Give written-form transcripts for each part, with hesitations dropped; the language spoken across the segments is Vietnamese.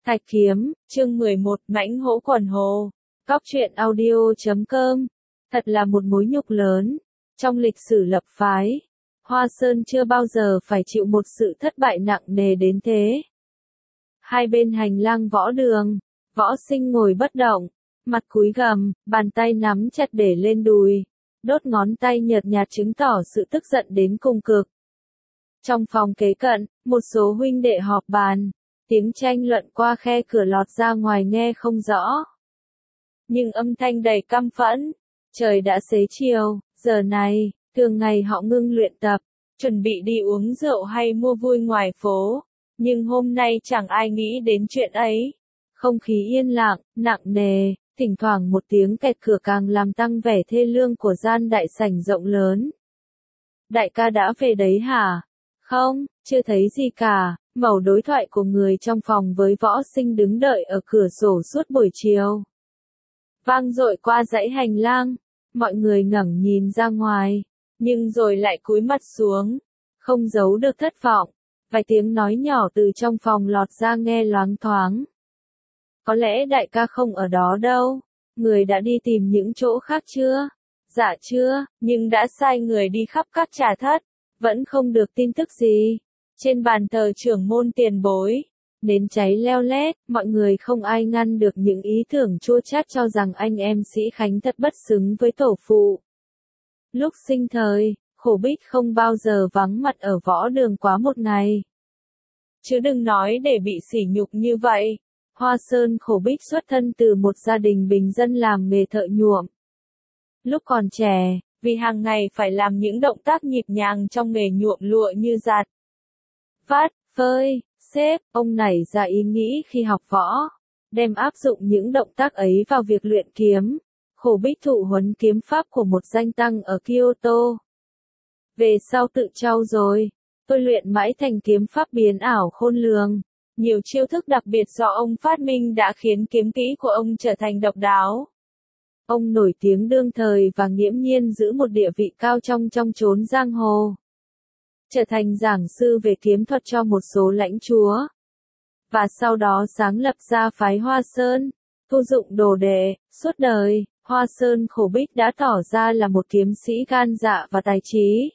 Thạch Kiếm, chương 11, mãnh hổ quần hồ. Cóc truyện audio.com. Thật là một mối nhục lớn. Trong lịch sử lập phái, Hoa Sơn chưa bao giờ phải chịu một sự thất bại nặng nề đến thế. Hai bên hành lang võ đường, Võ Sinh ngồi bất động, mặt cúi gằm, bàn tay nắm chặt để lên đùi, đốt ngón tay nhợt nhạt chứng tỏ sự tức giận đến cùng cực. Trong phòng kế cận, một số huynh đệ họp bàn. Tiếng tranh luận qua khe cửa lọt ra ngoài nghe không rõ. Nhưng âm thanh đầy căm phẫn. Trời đã xế chiều, giờ này, thường ngày họ ngưng luyện tập, chuẩn bị đi uống rượu hay mua vui ngoài phố. Nhưng hôm nay chẳng ai nghĩ đến chuyện ấy. Không khí yên lặng, nặng nề, thỉnh thoảng một tiếng kẹt cửa càng làm tăng vẻ thê lương của gian đại sảnh rộng lớn. Đại ca đã về đấy hả? Không, chưa thấy gì cả. Mẩu đối thoại của người trong phòng với Võ Sinh đứng đợi ở cửa sổ suốt buổi chiều. Vang dội qua dãy hành lang, mọi người ngẩng nhìn ra ngoài, nhưng rồi lại cúi mặt xuống, không giấu được thất vọng. Vài tiếng nói nhỏ từ trong phòng lọt ra nghe loáng thoáng. Có lẽ đại ca không ở đó đâu, người đã đi tìm những chỗ khác chưa? Dạ chưa, nhưng đã sai người đi khắp các trà thất, vẫn không được tin tức gì. Trên bàn thờ trưởng môn tiền bối, nến cháy leo lét, mọi người không ai ngăn được những ý tưởng chua chát cho rằng anh em Sĩ Khánh thật bất xứng với tổ phụ. Lúc sinh thời, Khổ Bích không bao giờ vắng mặt ở võ đường quá một ngày. Chứ đừng nói để bị sỉ nhục như vậy. Hoa Sơn Khổ Bích xuất thân từ một gia đình bình dân làm nghề thợ nhuộm. Lúc còn trẻ, vì hàng ngày phải làm những động tác nhịp nhàng trong nghề nhuộm lụa như giặt, vắt, phơi, xếp, ông nảy ra ý nghĩ khi học võ, đem áp dụng những động tác ấy vào việc luyện kiếm. Khổ Bích thụ huấn kiếm pháp của một danh tăng ở Kyoto. Về sau tự trau dồi, tôi luyện mãi thành kiếm pháp biến ảo khôn lường. Nhiều chiêu thức đặc biệt do ông phát minh đã khiến kiếm kỹ của ông trở thành độc đáo. Ông nổi tiếng đương thời và nghiễm nhiên giữ một địa vị cao trong chốn giang hồ. Trở thành giảng sư về kiếm thuật cho một số lãnh chúa. Và sau đó sáng lập ra phái Hoa Sơn, thu dụng đồ đệ. Suốt đời, Hoa Sơn Khổ Bích đã tỏ ra là một kiếm sĩ gan dạ và tài trí.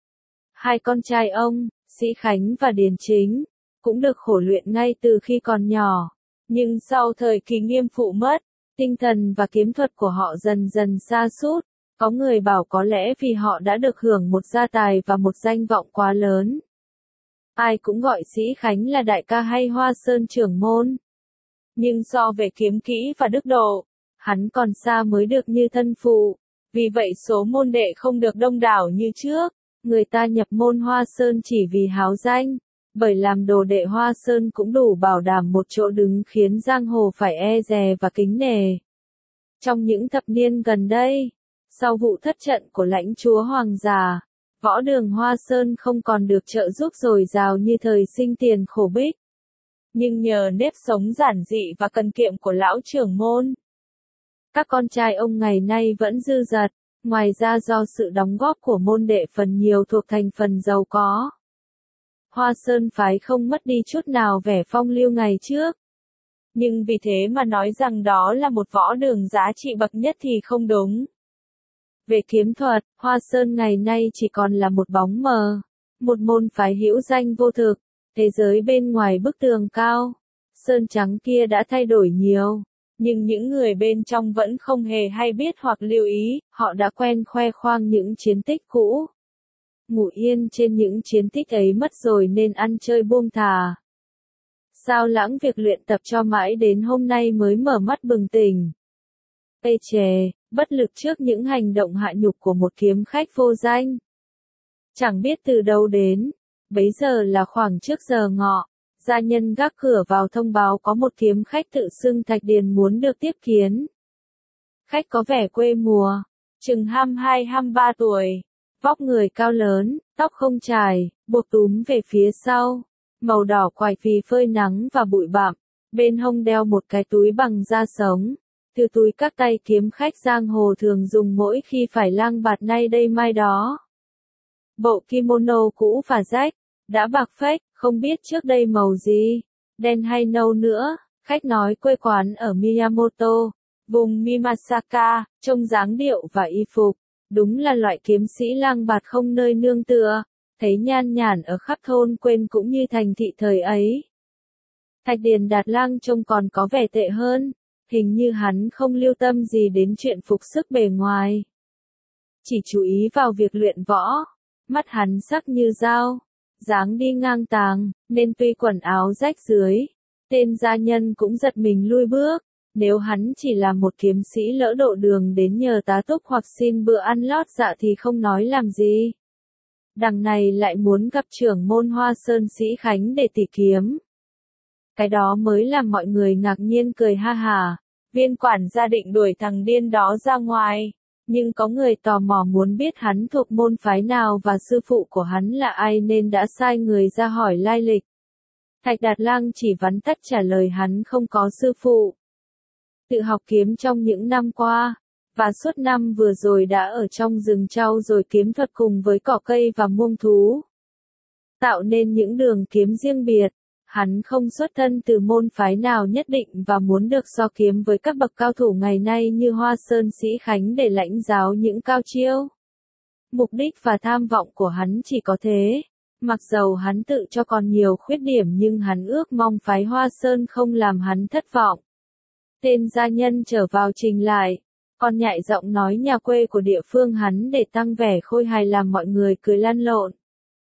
Hai con trai ông, Sĩ Khánh và Điền Chính, cũng được khổ luyện ngay từ khi còn nhỏ. Nhưng sau thời kỳ Nghiêm Phụ mất, tinh thần và kiếm thuật của họ dần dần sa sút. Có người bảo có lẽ vì họ đã được hưởng một gia tài và một danh vọng quá lớn. Ai cũng gọi Sĩ Khánh là đại ca hay Hoa Sơn trưởng môn. Nhưng so về kiếm kỹ và đức độ, hắn còn xa mới được như thân phụ. Vì vậy số môn đệ không được đông đảo như trước. Người ta nhập môn Hoa Sơn chỉ vì háo danh. Bởi làm đồ đệ Hoa Sơn cũng đủ bảo đảm một chỗ đứng khiến giang hồ phải e dè và kính nể. Trong những thập niên gần đây, sau vụ thất trận của lãnh chúa Hoàng Già, võ đường Hoa Sơn không còn được trợ giúp dồi dào như thời sinh tiền Khổ Bích. Nhưng nhờ nếp sống giản dị và cần kiệm của lão trưởng môn, các con trai ông ngày nay vẫn dư dật. Ngoài ra do sự đóng góp của môn đệ phần nhiều thuộc thành phần giàu có, Hoa Sơn phái không mất đi chút nào vẻ phong lưu ngày trước. Nhưng vì thế mà nói rằng đó là một võ đường giá trị bậc nhất thì không đúng. Về kiếm thuật, Hoa Sơn ngày nay chỉ còn là một bóng mờ, một môn phái hữu danh vô thực. Thế giới bên ngoài bức tường cao, sơn trắng kia đã thay đổi nhiều, nhưng những người bên trong vẫn không hề hay biết hoặc lưu ý, họ đã quen khoe khoang những chiến tích cũ. Ngủ yên trên những chiến tích ấy mất rồi nên ăn chơi buông thả. Sao lãng việc luyện tập cho mãi đến hôm nay mới mở mắt bừng tỉnh. Ê chề, bất lực trước những hành động hạ nhục của một kiếm khách vô danh. Chẳng biết từ đâu đến, bấy giờ là khoảng trước giờ ngọ, gia nhân gác cửa vào thông báo có một kiếm khách tự xưng Thạch Điền muốn được tiếp kiến. Khách có vẻ quê mùa, chừng 22-23 tuổi, vóc người cao lớn, tóc không chải, buộc túm về phía sau, màu đỏ quạch vì phơi nắng và bụi bặm, bên hông đeo một cái túi bằng da sống. Từ túi các tay kiếm khách giang hồ thường dùng mỗi khi phải lang bạt nay đây mai đó. Bộ kimono cũ và rách, đã bạc phách, không biết trước đây màu gì, đen hay nâu nữa, Khách nói quê quán ở Miyamoto, vùng Mimasaka, trông dáng điệu và y phục. Đúng là loại kiếm sĩ lang bạt không nơi nương tựa, thấy nhan nhản ở khắp thôn quên cũng như thành thị thời ấy. Thạch Điền Đạt Lang trông còn có vẻ tệ hơn, hình như hắn không lưu tâm gì đến chuyện phục sức bề ngoài. Chỉ chú ý vào việc luyện võ, mắt hắn sắc như dao, dáng đi ngang tàng, nên tuy quần áo rách rưới, tên gia nhân cũng giật mình lui bước. Nếu hắn chỉ là một kiếm sĩ lỡ độ đường đến nhờ tá túc hoặc xin bữa ăn lót dạ thì không nói làm gì. Đằng này lại muốn gặp trưởng môn Hoa Sơn Sĩ Khánh để tỉ kiếm. Cái đó mới làm mọi người ngạc nhiên cười ha hả. Viên quản gia định đuổi thằng điên đó ra ngoài, nhưng có người tò mò muốn biết hắn thuộc môn phái nào và sư phụ của hắn là ai nên đã sai người ra hỏi lai lịch. Thạch Đạt Lang chỉ vắn tắt trả lời hắn không có sư phụ. Tự học kiếm trong những năm qua, và suốt năm vừa rồi đã ở trong rừng trau dồi kiếm thuật cùng với cỏ cây và muông thú. Tạo nên những đường kiếm riêng biệt, hắn không xuất thân từ môn phái nào nhất định và muốn được so kiếm với các bậc cao thủ ngày nay như Hoa Sơn Sĩ Khánh để lãnh giáo những cao chiêu. Mục đích và tham vọng của hắn chỉ có thế. Mặc dầu hắn tự cho còn nhiều khuyết điểm nhưng hắn ước mong phái Hoa Sơn không làm hắn thất vọng. Tên gia nhân trở vào trình lại, còn nhại giọng nói nhà quê của địa phương hắn để tăng vẻ khôi hài làm mọi người cười lăn lộn.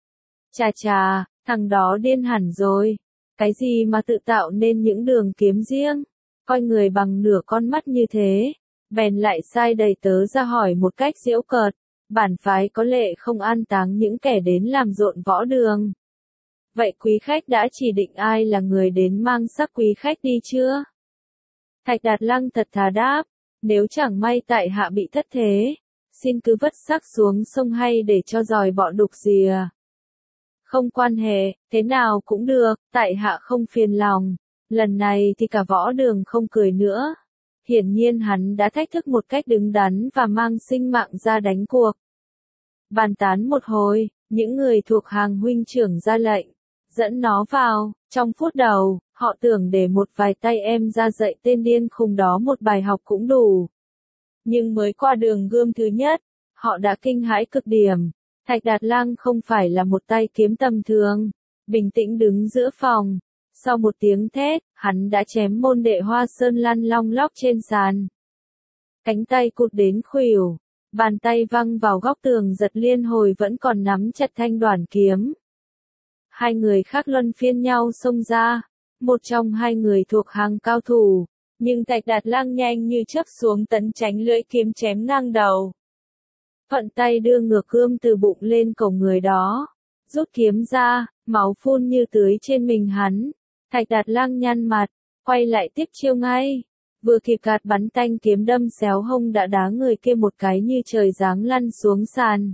Chà chà, thằng đó điên hẳn rồi. Cái gì mà tự tạo nên những đường kiếm riêng, coi người bằng nửa con mắt như thế. Bèn lại sai đầy tớ ra hỏi một cách giễu cợt, bản phái có lệ không an táng những kẻ đến làm rộn võ đường. Vậy quý khách đã chỉ định ai là người đến mang xác quý khách đi chưa? Thạch Đạt Lang thật thà đáp, nếu chẳng may tại hạ bị thất thế, xin cứ vất xác xuống sông hay để cho giòi bọ đục rìa. Không quan hệ, thế nào cũng được, tại hạ không phiền lòng. Lần này thì cả võ đường không cười nữa. Hiển nhiên hắn đã thách thức một cách đứng đắn và mang sinh mạng ra đánh cuộc. Bàn tán một hồi, những người thuộc hàng huynh trưởng ra lệnh, dẫn nó vào. Trong phút đầu, họ tưởng để một vài tay em ra dạy tên điên khùng đó một bài học cũng đủ. Nhưng mới qua đường gươm thứ nhất, họ đã kinh hãi cực điểm. Thạch Đạt Lang không phải là một tay kiếm tầm thường, bình tĩnh đứng giữa phòng. Sau một tiếng thét, hắn đã chém môn đệ Hoa Sơn lăn long lóc trên sàn. Cánh tay cụt đến khuỷu, bàn tay văng vào góc tường giật liên hồi vẫn còn nắm chặt thanh đoản kiếm. Hai người khác luân phiên nhau xông ra, một trong hai người thuộc hàng cao thủ, nhưng Thạch Đạt Lang nhanh như chớp xuống tấn tránh lưỡi kiếm chém ngang đầu. Thuận tay đưa ngược gươm từ bụng lên cổ người đó, rút kiếm ra, máu phun như tưới trên mình hắn. Thạch Đạt Lang nhăn mặt, quay lại tiếp chiêu ngay. Vừa kịp gạt bắn tanh kiếm đâm xéo hông đã đá người kia một cái như trời giáng lăn xuống sàn.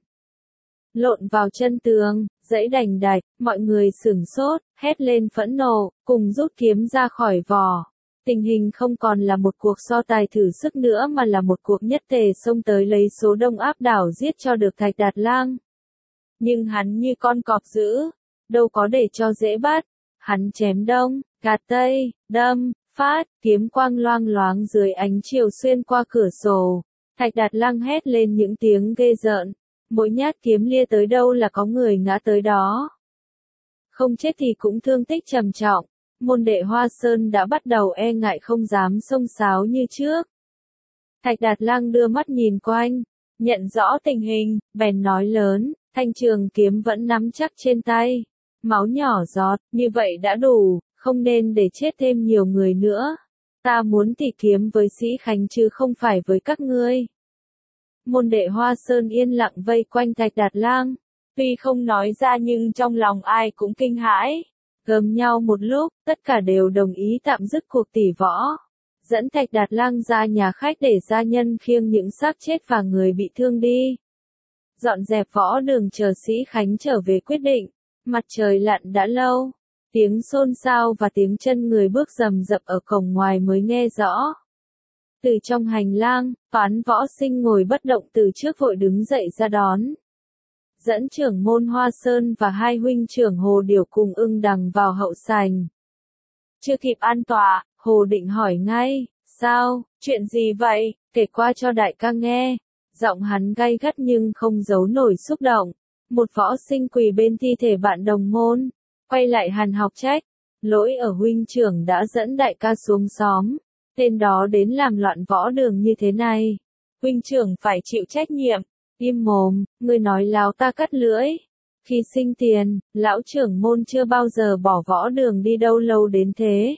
Lộn vào chân tường, dãy đành đạch, mọi người sửng sốt, hét lên phẫn nộ, cùng rút kiếm ra khỏi vỏ. Tình hình không còn là một cuộc so tài thử sức nữa mà là một cuộc nhất tề xông tới lấy số đông áp đảo giết cho được Thạch Đạt Lang. Nhưng hắn như con cọp dữ, đâu có để cho dễ bắt. Hắn chém đông, gạt tây, đâm, phát, kiếm quang loang loáng dưới ánh chiều xuyên qua cửa sổ. Thạch Đạt Lang hét lên những tiếng ghê rợn. Mỗi nhát kiếm lia tới đâu là có người ngã tới đó. Không chết thì cũng thương tích trầm trọng. Môn đệ Hoa Sơn đã bắt đầu e ngại không dám xông xáo như trước. Thạch Đạt Lang đưa mắt nhìn quanh, nhận rõ tình hình, bèn nói lớn, thanh trường kiếm vẫn nắm chắc trên tay. Máu nhỏ giọt, như vậy đã đủ, không nên để chết thêm nhiều người nữa. Ta muốn tỉ kiếm với Sĩ Khánh chứ không phải với các ngươi. Môn đệ Hoa Sơn yên lặng vây quanh Thạch Đạt Lang. Tuy không nói ra nhưng trong lòng ai cũng kinh hãi. Gầm nhau một lúc, tất cả đều đồng ý tạm dứt cuộc tỉ võ. Dẫn Thạch Đạt Lang ra nhà khách để gia nhân khiêng những xác chết và người bị thương đi. Dọn dẹp võ đường chờ Sĩ Khánh trở về quyết định. Mặt trời lặn đã lâu. Tiếng xôn xao và tiếng chân người bước rầm rập ở cổng ngoài mới nghe rõ. Từ trong hành lang, Toán Võ Sinh ngồi bất động từ trước vội đứng dậy ra đón. Dẫn trưởng môn Hoa Sơn và hai huynh trưởng Hồ Điểu cùng Ưng Đằng vào hậu sảnh. Chưa kịp an tọa, Hồ Định hỏi ngay, sao, chuyện gì vậy, kể qua cho đại ca nghe. Giọng hắn gay gắt nhưng không giấu nổi xúc động. Một võ sinh quỳ bên thi thể bạn đồng môn, quay lại Hàn Học trách, lỗi ở huynh trưởng đã dẫn đại ca xuống xóm, tên đó đến làm loạn võ đường như thế này. Huynh trưởng phải chịu trách nhiệm. Im mồm, ngươi nói láo ta cắt lưỡi. Khi sinh tiền, lão trưởng môn chưa bao giờ bỏ võ đường đi đâu lâu đến thế.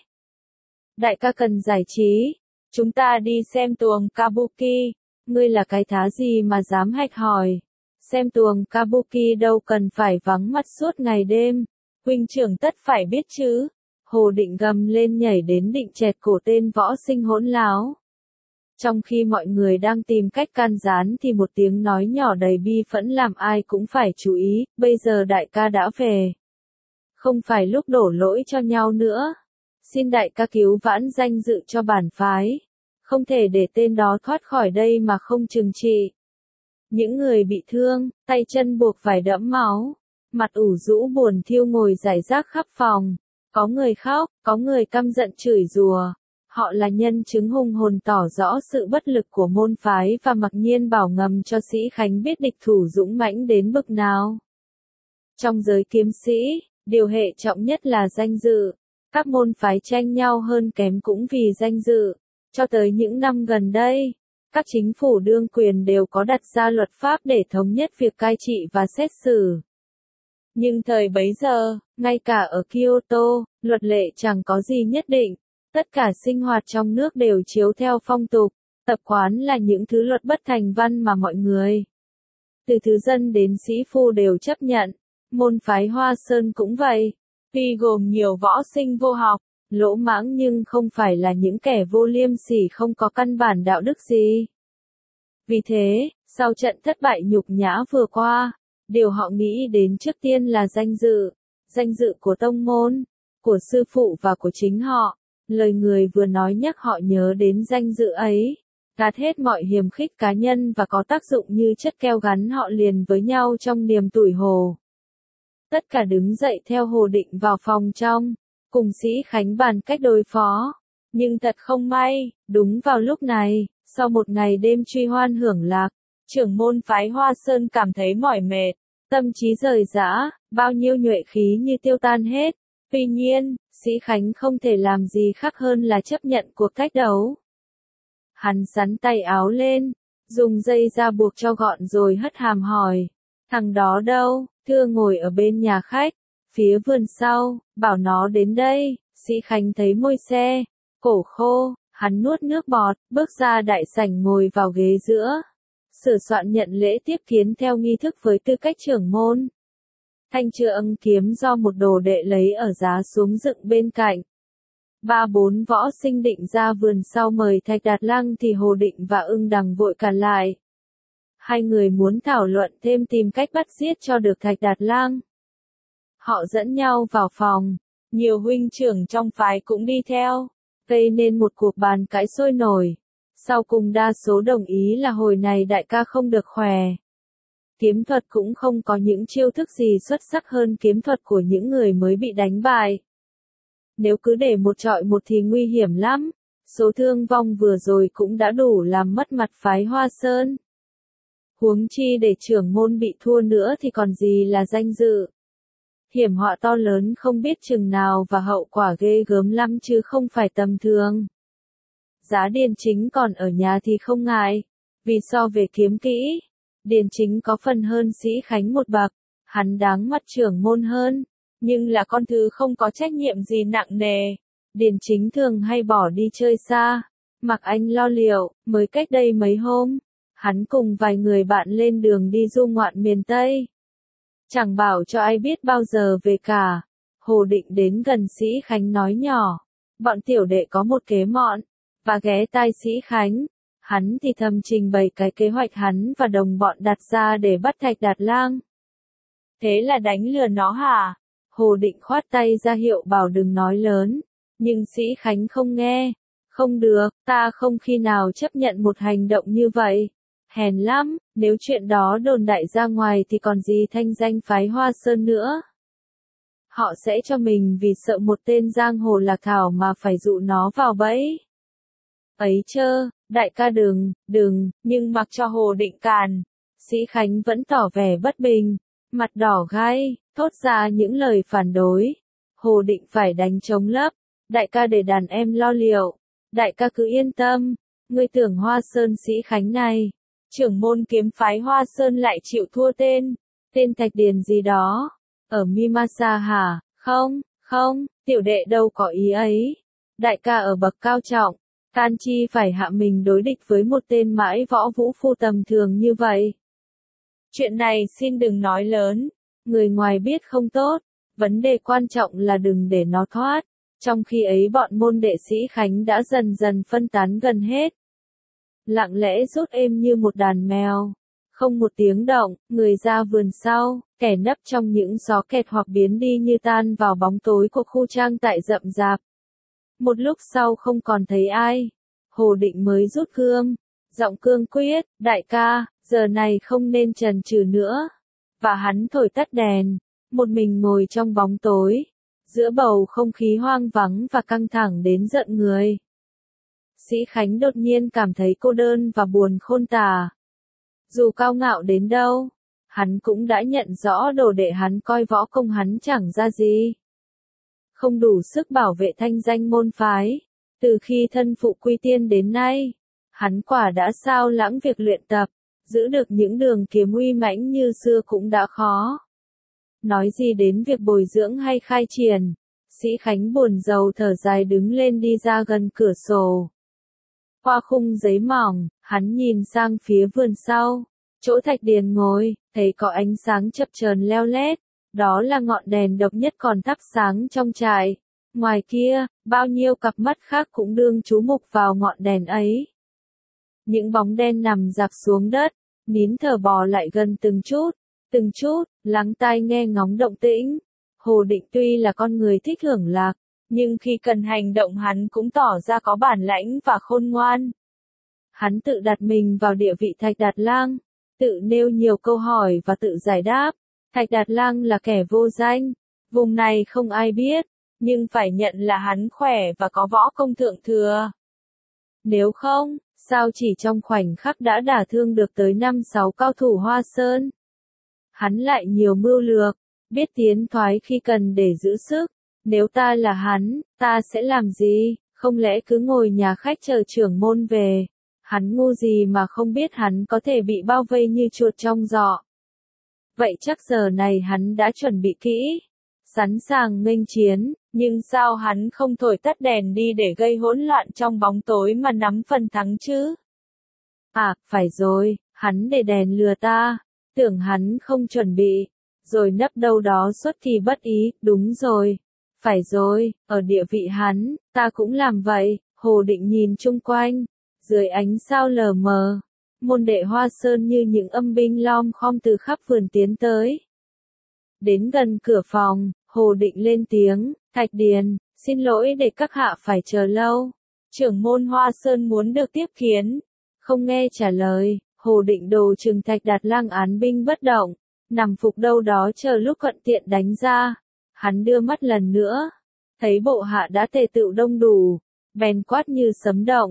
Đại ca cần giải trí, chúng ta đi xem tuồng Kabuki. Ngươi là cái thá gì mà dám hạch hỏi? Xem tuồng Kabuki đâu cần phải vắng mặt suốt ngày đêm. Huynh trưởng tất phải biết chứ. Hồ Định gầm lên nhảy đến định chẹt cổ tên võ sinh hỗn láo. Trong khi mọi người đang tìm cách can gián thì một tiếng nói nhỏ đầy bi phẫn làm ai cũng phải chú ý, bây giờ đại ca đã về. Không phải lúc đổ lỗi cho nhau nữa. Xin đại ca cứu vãn danh dự cho bản phái. Không thể để tên đó thoát khỏi đây mà không trừng trị. Những người bị thương, tay chân buộc phải đẫm máu, mặt ủ rũ buồn thiêu ngồi rải rác khắp phòng. Có người khóc, có người căm giận chửi rủa. Họ là nhân chứng hùng hồn tỏ rõ sự bất lực của môn phái và mặc nhiên bảo ngầm cho Sĩ Khánh biết địch thủ dũng mãnh đến bực nào. Trong giới kiếm sĩ, điều hệ trọng nhất là danh dự. Các môn phái tranh nhau hơn kém cũng vì danh dự. Cho tới những năm gần đây, các chính phủ đương quyền đều có đặt ra luật pháp để thống nhất việc cai trị và xét xử. Nhưng thời bấy giờ, ngay cả ở Kyoto, luật lệ chẳng có gì nhất định. Tất cả sinh hoạt trong nước đều chiếu theo phong tục, tập quán là những thứ luật bất thành văn mà mọi người, từ thứ dân đến sĩ phu đều chấp nhận. Môn phái Hoa Sơn cũng vậy. Tuy gồm nhiều võ sinh vô học, lỗ mãng nhưng không phải là những kẻ vô liêm sỉ không có căn bản đạo đức gì. Vì thế, sau trận thất bại nhục nhã vừa qua, điều họ nghĩ đến trước tiên là danh dự của tông môn, của sư phụ và của chính họ. Lời người vừa nói nhắc họ nhớ đến danh dự ấy, gạt hết mọi hiềm khích cá nhân và có tác dụng như chất keo gắn họ liền với nhau trong niềm tủi hổ. Tất cả đứng dậy theo Hồ Định vào phòng trong, cùng Sĩ Khánh bàn cách đối phó. Nhưng thật không may, đúng vào lúc này, sau một ngày đêm truy hoan hưởng lạc, trưởng môn phái Hoa Sơn cảm thấy mỏi mệt, tâm trí rời rã, bao nhiêu nhuệ khí như tiêu tan hết. Tuy nhiên, Sĩ Khánh không thể làm gì khác hơn là chấp nhận cuộc thách đấu. Hắn xắn tay áo lên, dùng dây ra buộc cho gọn rồi hất hàm hỏi. Thằng đó đâu? Thưa ngồi ở bên nhà khách, phía vườn sau, bảo nó đến đây. Sĩ Khánh thấy môi xe, cổ khô, hắn nuốt nước bọt, bước ra đại sảnh ngồi vào ghế giữa. Sửa soạn nhận lễ tiếp kiến theo nghi thức với tư cách trưởng môn. Thanh trượng kiếm do một đồ đệ lấy ở giá xuống dựng bên cạnh. 3-4 võ sinh định ra vườn sau mời Thạch Đạt Lăng thì Hồ Định và Ưng Đằng vội cản lại. Hai người muốn thảo luận thêm tìm cách bắt giết cho được Thạch Đạt Lăng. Họ dẫn nhau vào phòng, nhiều huynh trưởng trong phái cũng đi theo, gây nên một cuộc bàn cãi sôi nổi. Sau cùng đa số đồng ý là hồi này đại ca không được khỏe. Kiếm thuật cũng không có những chiêu thức gì xuất sắc hơn kiếm thuật của những người mới bị đánh bại. Nếu cứ để một trọi một thì nguy hiểm lắm, số thương vong vừa rồi cũng đã đủ làm mất mặt phái Hoa Sơn. Huống chi để trưởng môn bị thua nữa thì còn gì là danh dự. Hiểm họa to lớn không biết chừng nào và hậu quả ghê gớm lắm chứ không phải tầm thường. Giá Điền Chính còn ở nhà thì không ngại, vì so về kiếm kỹ, Điền Chính có phần hơn Sĩ Khánh một bậc, hắn đáng mặt trưởng môn hơn, nhưng là con thứ không có trách nhiệm gì nặng nề. Điền Chính thường hay bỏ đi chơi xa, mặc anh lo liệu. Mới cách đây mấy hôm, hắn cùng vài người bạn lên đường đi du ngoạn miền Tây. Chẳng bảo cho ai biết bao giờ về cả. Hồ Định đến gần Sĩ Khánh nói nhỏ, bọn tiểu đệ có một kế mọn, và ghé tai Sĩ Khánh. Hắn thì thầm trình bày cái kế hoạch hắn và đồng bọn đặt ra để bắt Thạch Đạt Lang. Thế là đánh lừa nó hả? Hồ Định khoát tay ra hiệu bảo đừng nói lớn, nhưng Sĩ Khánh không nghe. Không được, ta không khi nào chấp nhận một hành động như vậy. Hèn lắm, nếu chuyện đó đồn đại ra ngoài thì còn gì thanh danh phái Hoa Sơn nữa. Họ sẽ cho mình vì sợ một tên giang hồ lạc thảo mà phải dụ nó vào bẫy. Ấy chơ, đại ca đừng, nhưng mặc cho Hồ Định càn, Sĩ Khánh vẫn tỏ vẻ bất bình, mặt đỏ gai, thốt ra những lời phản đối. Hồ Định phải đánh chống lấp, đại ca để đàn em lo liệu, đại ca cứ yên tâm, ngươi tưởng Hoa Sơn Sĩ Khánh này, trưởng môn kiếm phái Hoa Sơn lại chịu thua tên Thạch Điền gì đó, ở Mimasa hả? Không, tiểu đệ đâu có ý ấy. Đại ca ở bậc cao trọng, can chi phải hạ mình đối địch với một tên mãi võ vũ phu tầm thường như vậy. Chuyện này xin đừng nói lớn, người ngoài biết không tốt, vấn đề quan trọng là đừng để nó thoát. Trong khi ấy bọn môn đệ Sĩ Khánh đã dần dần phân tán gần hết. Lặng lẽ rút êm như một đàn mèo. Không một tiếng động, người ra vườn sau, kẻ nấp trong những gió kẹt hoặc biến đi như tan vào bóng tối của khu trang trại rậm rạp. Một lúc sau không còn thấy ai, Hồ Định mới rút gươm, giọng cương quyết, đại ca, giờ này không nên chần chừ nữa. Và hắn thổi tắt đèn, một mình ngồi trong bóng tối, giữa bầu không khí hoang vắng và căng thẳng đến giận người. Sĩ Khánh đột nhiên cảm thấy cô đơn và buồn khôn tả. Dù cao ngạo đến đâu, hắn cũng đã nhận rõ đồ đệ hắn coi võ công hắn chẳng ra gì. Không đủ sức bảo vệ thanh danh môn phái. Từ khi thân phụ quy tiên đến nay, hắn quả đã sao lãng việc luyện tập, giữ được những đường kiếm uy mãnh như xưa cũng đã khó. Nói gì đến việc bồi dưỡng hay khai triển, Sĩ Khánh buồn rầu thở dài đứng lên đi ra gần cửa sổ. Qua khung giấy mỏng, hắn nhìn sang phía vườn sau, chỗ Thạch Điền ngồi, thấy có ánh sáng chập chờn leo lét, đó là ngọn đèn độc nhất còn thắp sáng trong trại. Ngoài kia, bao nhiêu cặp mắt khác cũng đương chú mục vào ngọn đèn ấy. Những bóng đen nằm rạp xuống đất, nín thở bò lại gần từng chút, lắng tai nghe ngóng động tĩnh. Hồ Định tuy là con người thích hưởng lạc, nhưng khi cần hành động hắn cũng tỏ ra có bản lãnh và khôn ngoan. Hắn tự đặt mình vào địa vị Thạch Đạt Lang, tự nêu nhiều câu hỏi và tự giải đáp. Thạch Đạt Lang là kẻ vô danh, vùng này không ai biết, nhưng phải nhận là hắn khỏe và có võ công thượng thừa. Nếu không, sao chỉ trong khoảnh khắc đã đả thương được tới 5-6 cao thủ Hoa Sơn? Hắn lại nhiều mưu lược, biết tiến thoái khi cần để giữ sức. Nếu ta là hắn, ta sẽ làm gì? Không lẽ cứ ngồi nhà khách chờ trưởng môn về? Hắn ngu gì mà không biết hắn có thể bị bao vây như chuột trong giỏ. Vậy chắc giờ này hắn đã chuẩn bị kỹ, sẵn sàng nghênh chiến, nhưng sao hắn không thổi tắt đèn đi để gây hỗn loạn trong bóng tối mà nắm phần thắng chứ? À, phải rồi, hắn để đèn lừa ta, tưởng hắn không chuẩn bị, rồi nấp đâu đó xuất kỳ bất ý, đúng rồi. Phải rồi, ở địa vị hắn, ta cũng làm vậy. Hồ Định nhìn chung quanh, dưới ánh sao lờ mờ, môn đệ Hoa Sơn như những âm binh lom khom từ khắp vườn tiến tới. Đến gần cửa phòng, Hồ Định lên tiếng, Thạch Điền, xin lỗi để các hạ phải chờ lâu. Trưởng môn Hoa Sơn muốn được tiếp kiến. Không nghe trả lời, Hồ Định đồ trừng Thạch Đạt Lang án binh bất động, nằm phục đâu đó chờ lúc thuận tiện đánh ra. Hắn đưa mắt lần nữa, thấy bộ hạ đã tề tựu đông đủ, bèn quát như sấm động,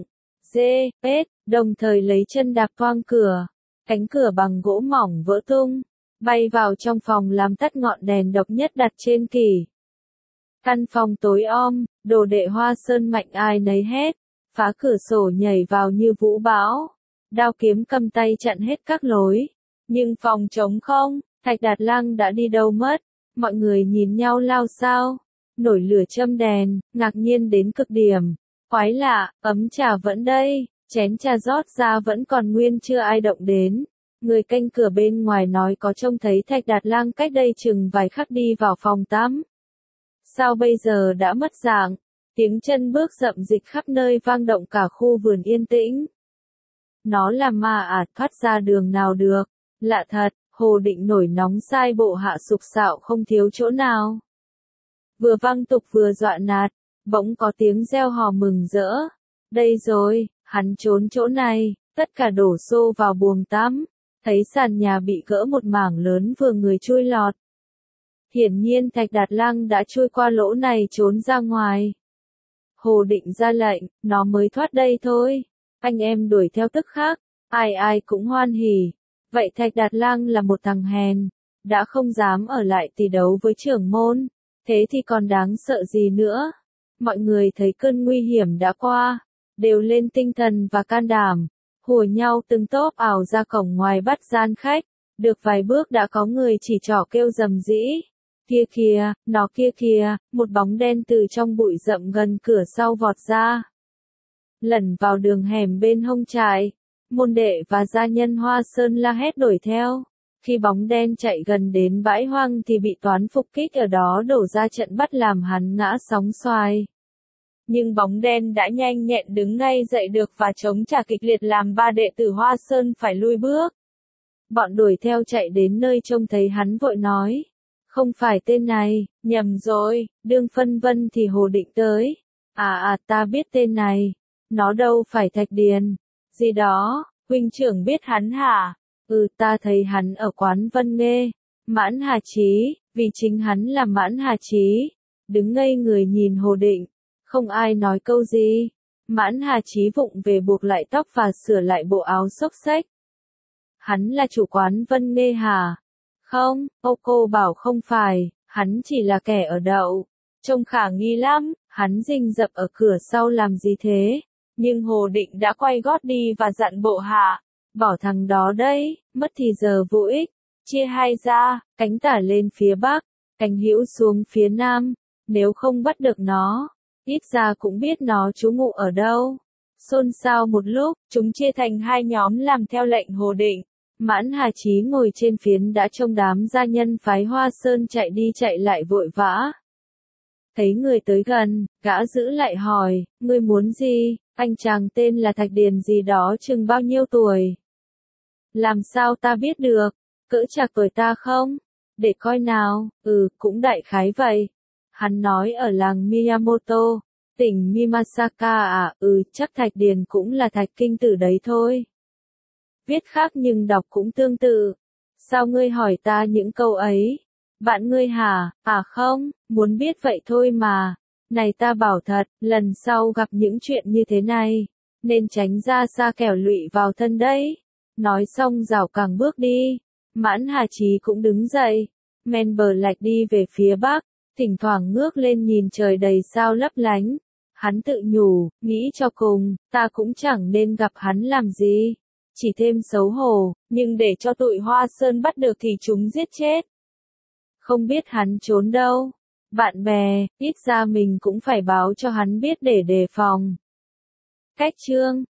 đồng thời lấy chân đạp toang cửa, cánh cửa bằng gỗ mỏng vỡ tung, bay vào trong phòng làm tắt ngọn đèn độc nhất đặt trên kỷ. Căn phòng tối om, đồ đệ Hoa Sơn mạnh ai nấy hét, phá cửa sổ nhảy vào như vũ bão, đao kiếm cầm tay chặn hết các lối, nhưng phòng trống không, Thạch Đạt Lang đã đi đâu mất. Mọi người nhìn nhau lao sao, nổi lửa châm đèn, ngạc nhiên đến cực điểm. Quái lạ, ấm trà vẫn đây, chén trà rót ra vẫn còn nguyên chưa ai động đến. Người canh cửa bên ngoài nói có trông thấy Thạch Đạt Lang cách đây chừng vài khắc đi vào phòng tắm. Sao bây giờ đã mất dạng? Tiếng chân bước rậm dịch khắp nơi vang động cả khu vườn yên tĩnh. Nó là ma thoát ra đường nào được, lạ thật. Hồ Định nổi nóng sai bộ hạ sục sạo không thiếu chỗ nào. Vừa văng tục vừa dọa nạt, bỗng có tiếng reo hò mừng rỡ. Đây rồi, hắn trốn chỗ này, tất cả đổ xô vào buồng tắm, thấy sàn nhà bị gỡ một mảng lớn vừa người chui lọt. Hiển nhiên Thạch Đạt Lang đã chui qua lỗ này trốn ra ngoài. Hồ Định ra lệnh, nó mới thoát đây thôi. Anh em đuổi theo tức khắc, ai ai cũng hoan hỉ. Vậy Thạch Đạt Lang là một thằng hèn, đã không dám ở lại tỷ đấu với trưởng môn, thế thì còn đáng sợ gì nữa. Mọi người thấy cơn nguy hiểm đã qua, đều lên tinh thần và can đảm, hùa nhau từng tốp ảo ra cổng ngoài bắt gian khách. Được vài bước đã có người chỉ trỏ kêu rầm rĩ. Kia kìa, nó kia kìa, một bóng đen từ trong bụi rậm gần cửa sau vọt ra. Lẩn vào đường hẻm bên hông trại, môn đệ và gia nhân Hoa Sơn la hét đuổi theo. Khi bóng đen chạy gần đến bãi hoang thì bị toán phục kích ở đó đổ ra trận bắt làm hắn ngã sóng xoài. Nhưng bóng đen đã nhanh nhẹn đứng ngay dậy được và chống trả kịch liệt làm ba đệ tử Hoa Sơn phải lui bước. Bọn đuổi theo chạy đến nơi trông thấy hắn vội nói. Không phải tên này, nhầm rồi, đương phân vân thì Hồ Định tới. Ta biết tên này. Nó đâu phải Thạch Điền. Gì đó, huynh trưởng biết hắn hả? Ta thấy hắn ở quán Vân Nghê. Mãn Hà Chí, vì chính hắn là Mãn Hà Chí. Đứng ngây người nhìn Hồ Định. Không ai nói câu gì. Mãn Hà Chí vụng về buộc lại tóc và sửa lại bộ áo xốc xếch. Hắn là chủ quán Vân Nghê hả? Không, cô bảo không phải, hắn chỉ là kẻ ở đậu. Trông khả nghi lắm, hắn rình rập ở cửa sau làm gì thế? Nhưng Hồ Định đã quay gót đi và dặn bộ hạ. Bỏ thằng đó đây, mất thì giờ vô ích. Chia hai ra, cánh tả lên phía bắc, cánh hữu xuống phía nam. Nếu không bắt được nó, ít ra cũng biết nó trú ngụ ở đâu. Xôn xao một lúc, chúng chia thành hai nhóm làm theo lệnh Hồ Định. Mãn Hà Chí ngồi trên phiến đã trông đám gia nhân phái Hoa Sơn chạy đi chạy lại vội vã. Thấy người tới gần, gã giữ lại hỏi, ngươi muốn gì? Anh chàng tên là Thạch Điền gì đó chừng bao nhiêu tuổi? Làm sao ta biết được? Cỡ chạc tuổi ta không? Để coi nào, cũng đại khái vậy. Hắn nói ở làng Miyamoto, tỉnh Mimasaka chắc Thạch Điền cũng là Thạch Kinh Tử đấy thôi. Viết khác nhưng đọc cũng tương tự. Sao ngươi hỏi ta những câu ấy? Bạn ngươi hả? Không, muốn biết vậy thôi mà. Này ta bảo thật, lần sau gặp những chuyện như thế này, nên tránh ra xa kẻo lụy vào thân đấy. Nói xong rảo càng bước đi. Mãn Hà Chí cũng đứng dậy, men bờ lạch đi về phía bắc, thỉnh thoảng ngước lên nhìn trời đầy sao lấp lánh. Hắn tự nhủ, nghĩ cho cùng, ta cũng chẳng nên gặp hắn làm gì. Chỉ thêm xấu hổ, nhưng để cho tụi Hoa Sơn bắt được thì chúng giết chết. Không biết hắn trốn đâu. Bạn bè, ít ra mình cũng phải báo cho hắn biết để đề phòng. Cách chương